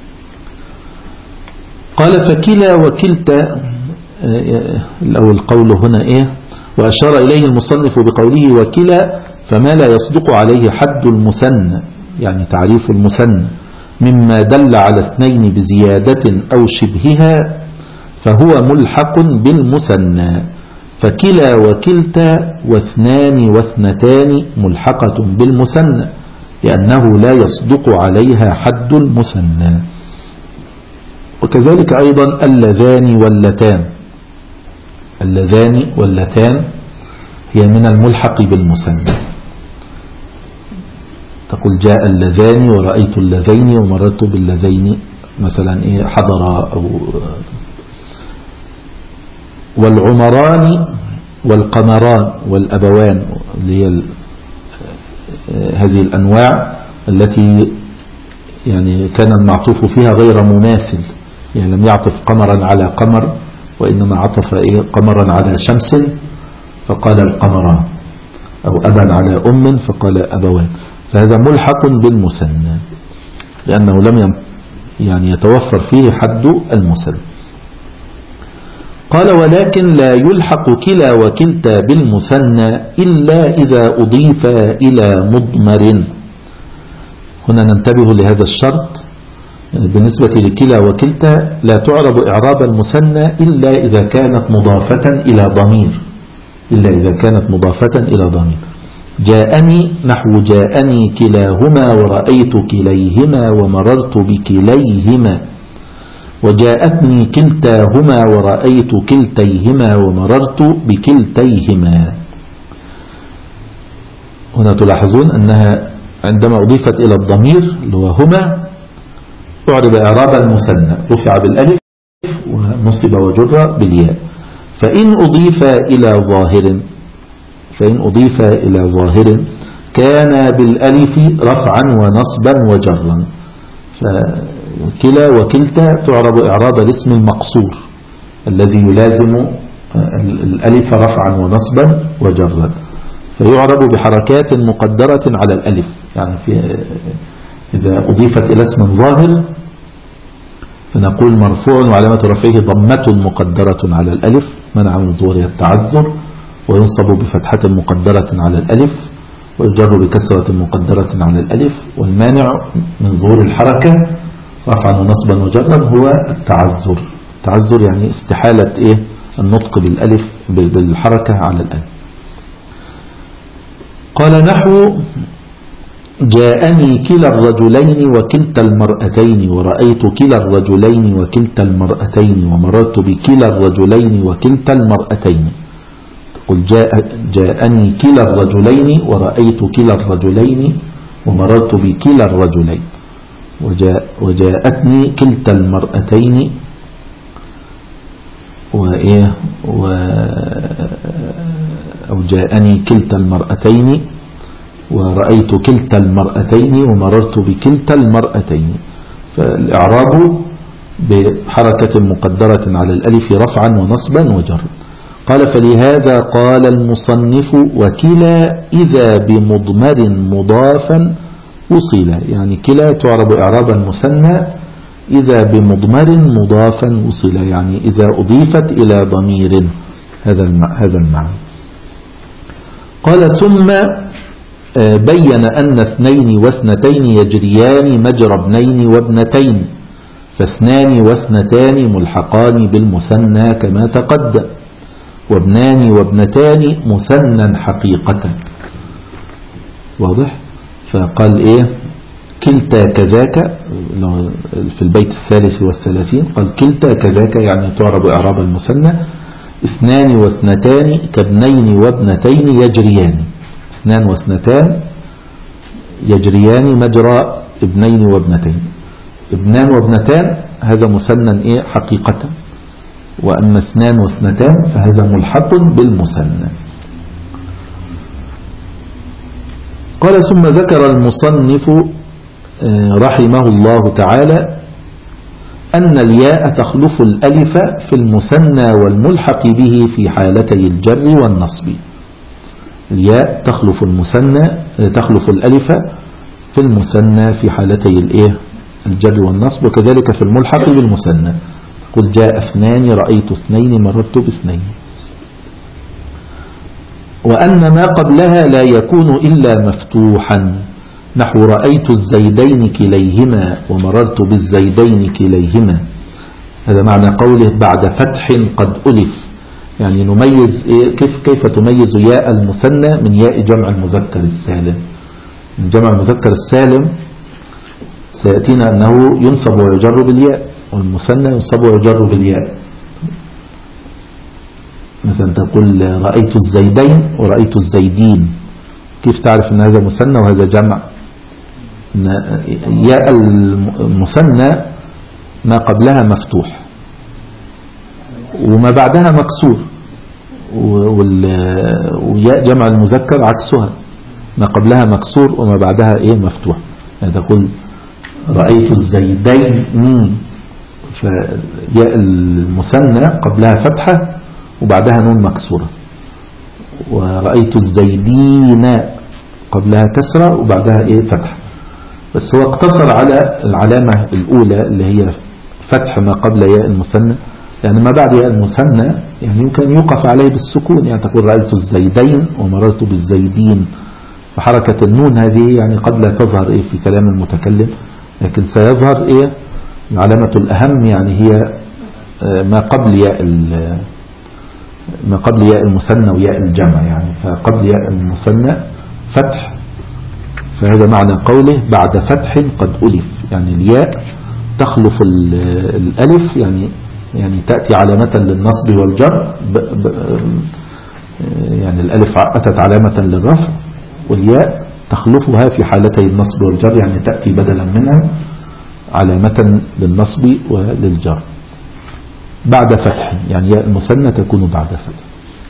قال فكلا وكلتا الأول قوله هنا وأشار إليه المصنف بقوله وكلا فما لا يصدق عليه حد المثنى يعني تعريف المثنى مما دل على اثنين بزيادة أو شبهها فهو ملحق بالمثنى، فكلا وكلتا واثنان واثنتان ملحقة بالمثنى لأنه لا يصدق عليها حد المثنى. وكذلك أيضا اللذان واللتان، اللذان واللتان هي من الملحق بالمثنى، تقول جاء اللذان ورأيت اللذين ومررت باللذين مثلا حضر أو والعمران والقمران والأبوان اللي هي هذه الأنواع التي يعني كان المعطوف فيها غير مماثل، يعني لم يعطف قمرا على قمر وإنما عطف قمرا على شمس فقال القمران أو أبا على أم فقال أبوان، فهذا ملحق بالمثنى لأنه لم يعني يتوفر فيه حد المثنى. قال ولكن لا يلحق كلا وكلتا بالمثنى إلا إذا أضيف إلى مضمر. هنا ننتبه لهذا الشرط، بالنسبة لكلا وكلتا لا تعرب إعراب المثنى إلا إذا كانت مضافة إلى ضمير، إلا إذا كانت مضافة إلى ضمير. جاءني نحو جاءني كلاهما ورأيت كليهما ومررت بكليهما، وجاءتني كلتاهما ورأيت كلتيهما ومررت بكلتيهما. هنا تلاحظون أنها عندما أضيفت إلى الضمير اللي هو هما أعرب إعراب المثنى رفع بالألف ونصب وجر بالياء. فإن أضيف إلى ظاهر كان بالألف رفعا ونصبا وجرا، فكلا وكلتا تعرب إعراب الاسم المقصور الذي يلازم الألف رفعا ونصبا وجرا، فيعرب بحركات مقدرة على الألف يعني إذا أضيفت إلى اسم ظاهر فنقول مرفوع وعلامة رفعه ضمة مقدرة على الألف منع من ظهورها التعذر، وينصب بفتحة مقدرة على الألف، ويجر بكسرة مقدرة على الألف، والمانع من ظهور الحركة رفعا ونصبا وجرا هو التعذر. التعذر يعني استحالة النطق بالألف بالحركة على الألف. قال نحو جاءني كلا الرجلين وكلتا المرأتين ورأيت كلا الرجلين وكلتا المرأتين ومررت بكلا الرجلين وكلتا المرأتين. تقول جاءني كلا الرجلين ورأيت كلا الرجلين ومررت بكلا الرجلين، وجاءتني كلتا المرأتين أو جاءني كلتا المرأتين ورأيت كلتا المرأتين ومررت بكلتا المرأتين. فالإعراب بحركة مقدرة على الألف رفعا ونصبا وجرا. قال فلهذا قال المصنف وكلا إذا بمضمر مضافا وصل، يعني كلا تعرب إعرابا مثنى إذا بمضمر مضافا وصل، يعني إذا أضيفت إلى ضمير، هذا المعنى. قال ثم بين أن اثنين واثنتين يجريان مجرى ابنين وابنتين، فاثنان واثنتان ملحقان بالمثنى كما تقدم، وابنان وابنتان مثنى حقيقة. واضح؟ فقال كلتا كذاك في البيت 33 قال كلتا كذاك يعني تعرب إعراب المثنى. اثنان واثنتان كابنين وابنتين يجريان، اثنان واثنتان يجريان مجرى ابنين وابنتين. ابنان وابنتان هذا مثنى حقيقة، وأما اثنان واثنتان فهذا ملحق بالمثنى. قال ثم ذكر المصنف رحمه الله تعالى أن الياء تخلف الألف في المثنى والملحق به في حالتي الجر والنصب. الياء تخلف الألف في المثنى في حالتي الجر والنصب، وكذلك في الملحق بالمثنى. قل جاء اثنان رأيت اثنين مررت باثنين. وأن ما قبلها لا يكون إلا مفتوحا، نحو رأيت الزيدين كليهما ومررت بالزيدين كليهما. هذا معنى قوله بعد فتح قد ألف، يعني نميز كيف تميز ياء المثنى من ياء جمع المذكر السالم. من جمع المذكر السالم سيأتينا أنه ينصب ويجر بالياء، والمثنى ينصب ويجر بالياء. مثلا تقول رأيت الزيدين ورأيت الزيدين، كيف تعرف أن هذا مثنى وهذا جمع؟ ياء المثنى ما قبلها مفتوح وما بعدها مكسور، وياء جمع المذكر عكسها، ما قبلها مكسور وما بعدها مفتوح. يعني تقول رأيت الزيدين، فياء المثنى قبلها فتحة وبعدها نون مكسورة. ورأيت الزيدين قبلها كسرة وبعدها فتحة. بس هو اقتصر على العلامة الأولى اللي هي فتح ما قبل ياء المثنى، يعني ما بعد ياء المثنى يعني يمكن يوقف عليه بالسكون. يعني تقول رأيت الزيدين ومررت بالزيدين، فحركة النون هذه يعني قد لا تظهر في كلام المتكلم، لكن سيظهر العلامة الأهم، يعني هي ما قبل ياء المثنى وياء الجمع. يعني فقبل ياء المثنى فتح، فهذا معنى قوله بعد فتح قد ألف، يعني الياء تخلف الألف، يعني تأتي علامة للنصب والجر، يعني الألف أتت علامة للرفع، والياء تخلفها في حالتي النصب والجر، يعني تأتي بدلا منها علامة للنصب وللجر بعد فتح، يعني ياء المثنى تكون بعد فتح.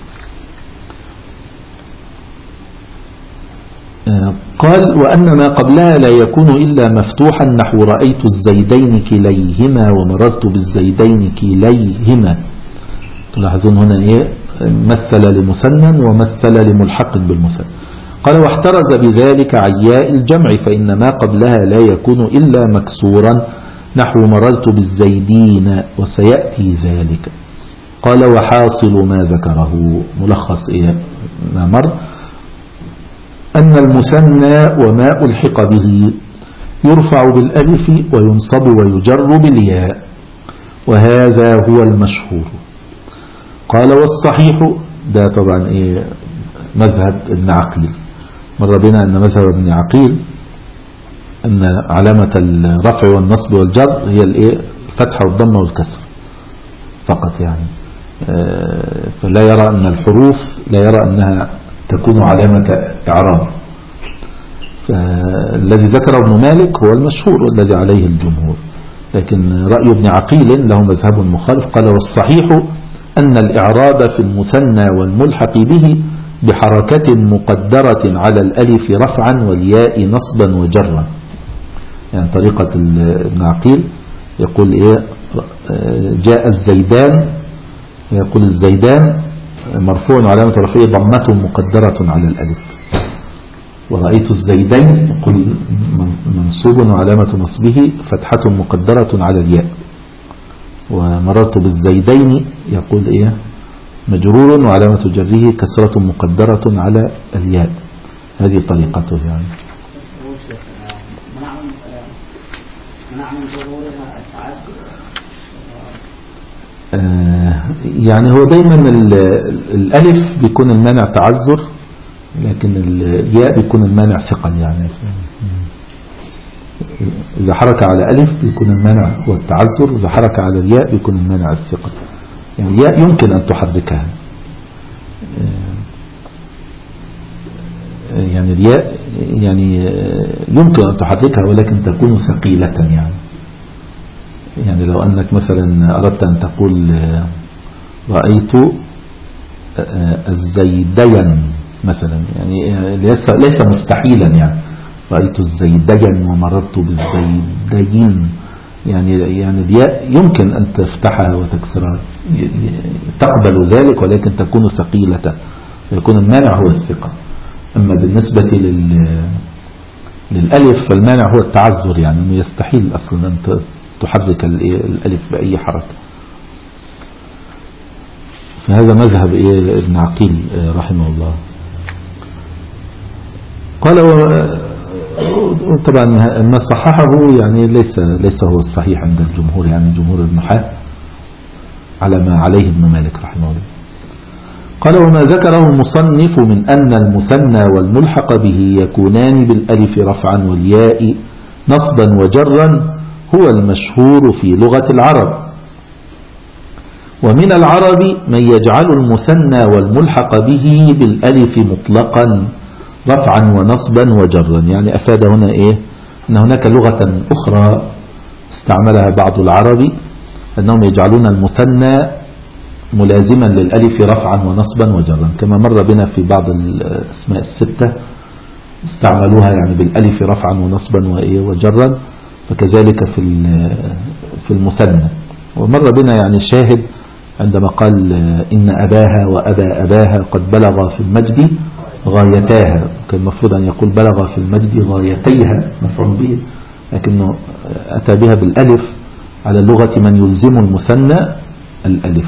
قال وأن ما قبلها لا يكون إلا مفتوحا، نحو رأيت الزيدين كليهما ومررت بالزيدين كليهما. تلاحظون هنا مثل لمثنى ومثل لملحق بالمثنى. قال واحترز بذلك عن ياء الجمع فإن ما قبلها لا يكون إلا مكسورا نحو مررت بالزيدين وسيأتي ذلك. قال وحاصل ما ذكره ملخص ما مر أن المثنى وما ألحق به يرفع بالألف وينصب ويجر بالياء، وهذا هو المشهور. قال والصحيح، ده طبعا مذهب ابن عقيل، مر بنا أن مذهب ابن عقيل أن علامة الرفع والنصب والجر هي الفتحة والضمة والكسر فقط، يعني فلا يرى أن الحروف لا يرى أنها تكون علامة إعراب. فالذي ذكره ابن مالك هو المشهور والذي عليه الجمهور، لكن رأي ابن عقيل له مذهب مخالف. قال والصحيح أن الإعراب في المثنى والملحق به بحركة مقدرة على الألف رفعا والياء نصبا وجرا. يعني طريقة ابن عقيل يقول جاء الزيدان، يقول الزيدان مرفوع وعلامة رفعه ضمة مقدرة على الألف، ورأيت الزيدين يقول منصوب وعلامة نصبه فتحة مقدرة على الياء، ومررت بالزيدين يقول مجرور وعلامة جره كسرة مقدرة على الياء. هذه طريقته يعني. يعني هو دايما الألف بيكون المانع تعذر، لكن الياء بيكون المانع ثقل. يعني إذا حرك على ألف بيكون المانع هو التعذر، إذا حرك على الياء بيكون المانع الثقل. يعني الياء يمكن أن تحركها، يعني الياء يعني يمكن أن تحركها ولكن تكون ثقيلة. يعني لو أنك مثلا أردت أن تقول رأيت الزيدين مثلا، يعني ليس مستحيلا، يعني رأيت الزيدين ومررت بالزيدين، يعني الياء يمكن أن تفتحها وتكسرها، تقبل ذلك، ولكن تكون ثقيلة فيكون المانع هو الثقة. أما بالنسبة للألف فالمانع هو التعذر، يعني أنه يستحيل أصلا أن تحرك الألف بأي حركة. فهذا مذهب ابن عقيل رحمه الله. قال طبعا ما صححه يعني ليس هو الصحيح عند الجمهور، يعني جمهور النحاة على ما عليه ابن مالك رحمه الله. قال وما ذكره المصنف من أن المثنى والملحق به يكونان بالألف رفعا والياء نصبا وجرا هو المشهور في لغة العرب. ومن العرب من يجعل المثنى والملحق به بالألف مطلقا رفعا ونصبا وجرا. يعني أفاد هنا أن هناك لغة أخرى استعملها بعض العرب، أنهم يجعلون المثنى ملازما للألف رفعا ونصبا وجرا، كما مر بنا في بعض الأسماء الستة استعملوها يعني بالألف رفعا ونصبا وجرا، فكذلك في المثنى. ومر بنا يعني شاهد عندما قال إن أباها وأبا أباها قد بلغ في المجد غايتاها، كان المفروض أن يقول بلغ في المجد غايتيها مفعول به، لكنه أتى بها بالألف على لغة من يلزم المثنى الألف.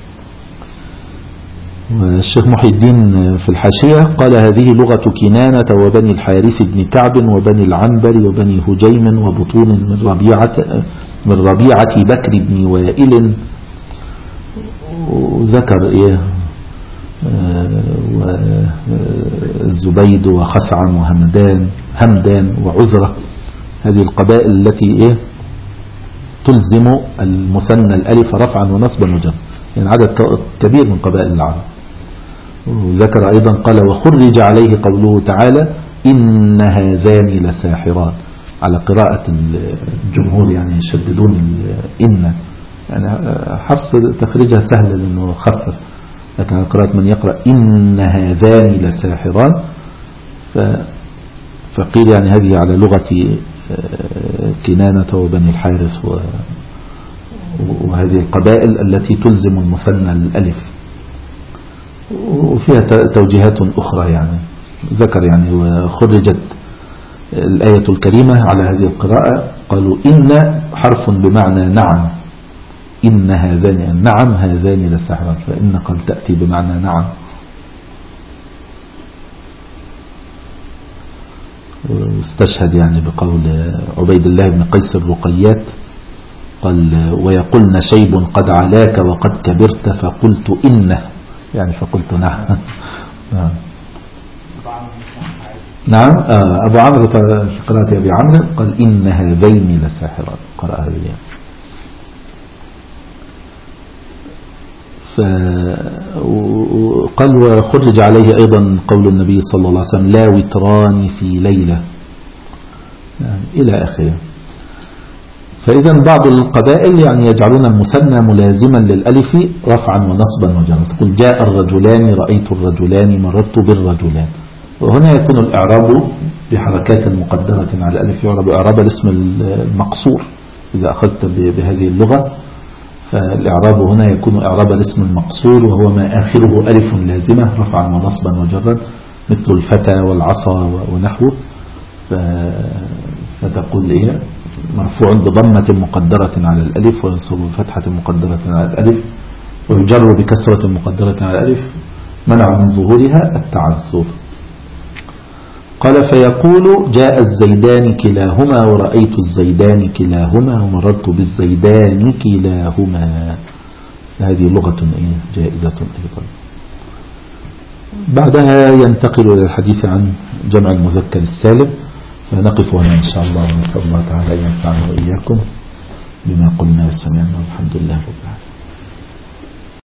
والشيخ محي الدين في الحاشية قال هذه لغة كنانة وبني الحارث بن كعب وبني العنبر وبني هجيم وبطون من ربيعة بكر بن وائل. وذكر والزبيد وخثعم وهمدان وعزرة، هذه القبائل التي تلزم المثنى الألف رفعا ونصبا وجرا، يعني عدد كبير من قبائل العرب. وذكر أيضا قال وخرج عليه قوله تعالى إن هذان لساحران، على قراءة الجمهور يعني يشددون إن، يعني حفص تخريجها سهل لأنه خفف، لكن على قراءة من يقرأ إن هذان لساحران فقيل يعني هذه على لغة كنانة وبني الحارث وهذه القبائل التي تلزم المثنى الألف، وفيها توجيهات أخرى يعني ذكر يعني وخرجت الآية الكريمة على هذه القراءة، قالوا إن حرف بمعنى نعم، إن هذان نعم هذان لساحران، فإن قد تأتي بمعنى نعم. استشهد يعني بقول عبيد الله بن قيس الرقيات، قال ويقولن شيب قد علاك وقد كبرت فقلت إنه، يعني فقلت نعم. نعم أبو عمرو في قراءة أبي عمرو قال إن هذين لساحران، قرأ هذين. قال وخرج عليه أيضا قول النبي صلى الله عليه وسلم لا وتران في ليلة، يعني إلى آخره. فإذا بعض القبائل يعني يجعلون المثنى ملازما للألف رفعا ونصبا وجرا، تقول جاء الرجلان رأيت الرجلان مررت بالرجلان. وهنا يكون الإعراب بحركات مقدرة على الألف، يعرب إعراب الاسم المقصور إذا أخذت بهذه اللغة. فالإعراب هنا يكون إعراب الاسم المقصور وهو ما آخره ألف لازمة رفعا ونصبا وجرا، مثل الفتى والعصا ونحوه. فتقول إيه مرفوع بضمة مقدرة على الألف وينصب بفتحة مقدرة على الألف ويجر بكسرة مقدرة على الألف، منع من ظهورها التعذر. قال فيقول جاء الزيدان كلاهما ورأيت الزيدان كلاهما ومررت بالزيدان كلاهما، فهذه لغة جائزة أيضا. بعدها ينتقل إلى الحديث عن جمع المذكر السالم، فنقف هنا إن شاء الله، ونسأل الله تعالى أن ينفعنا وإياكم بما قلنا وسمعنا، والحمد لله رب العالمين.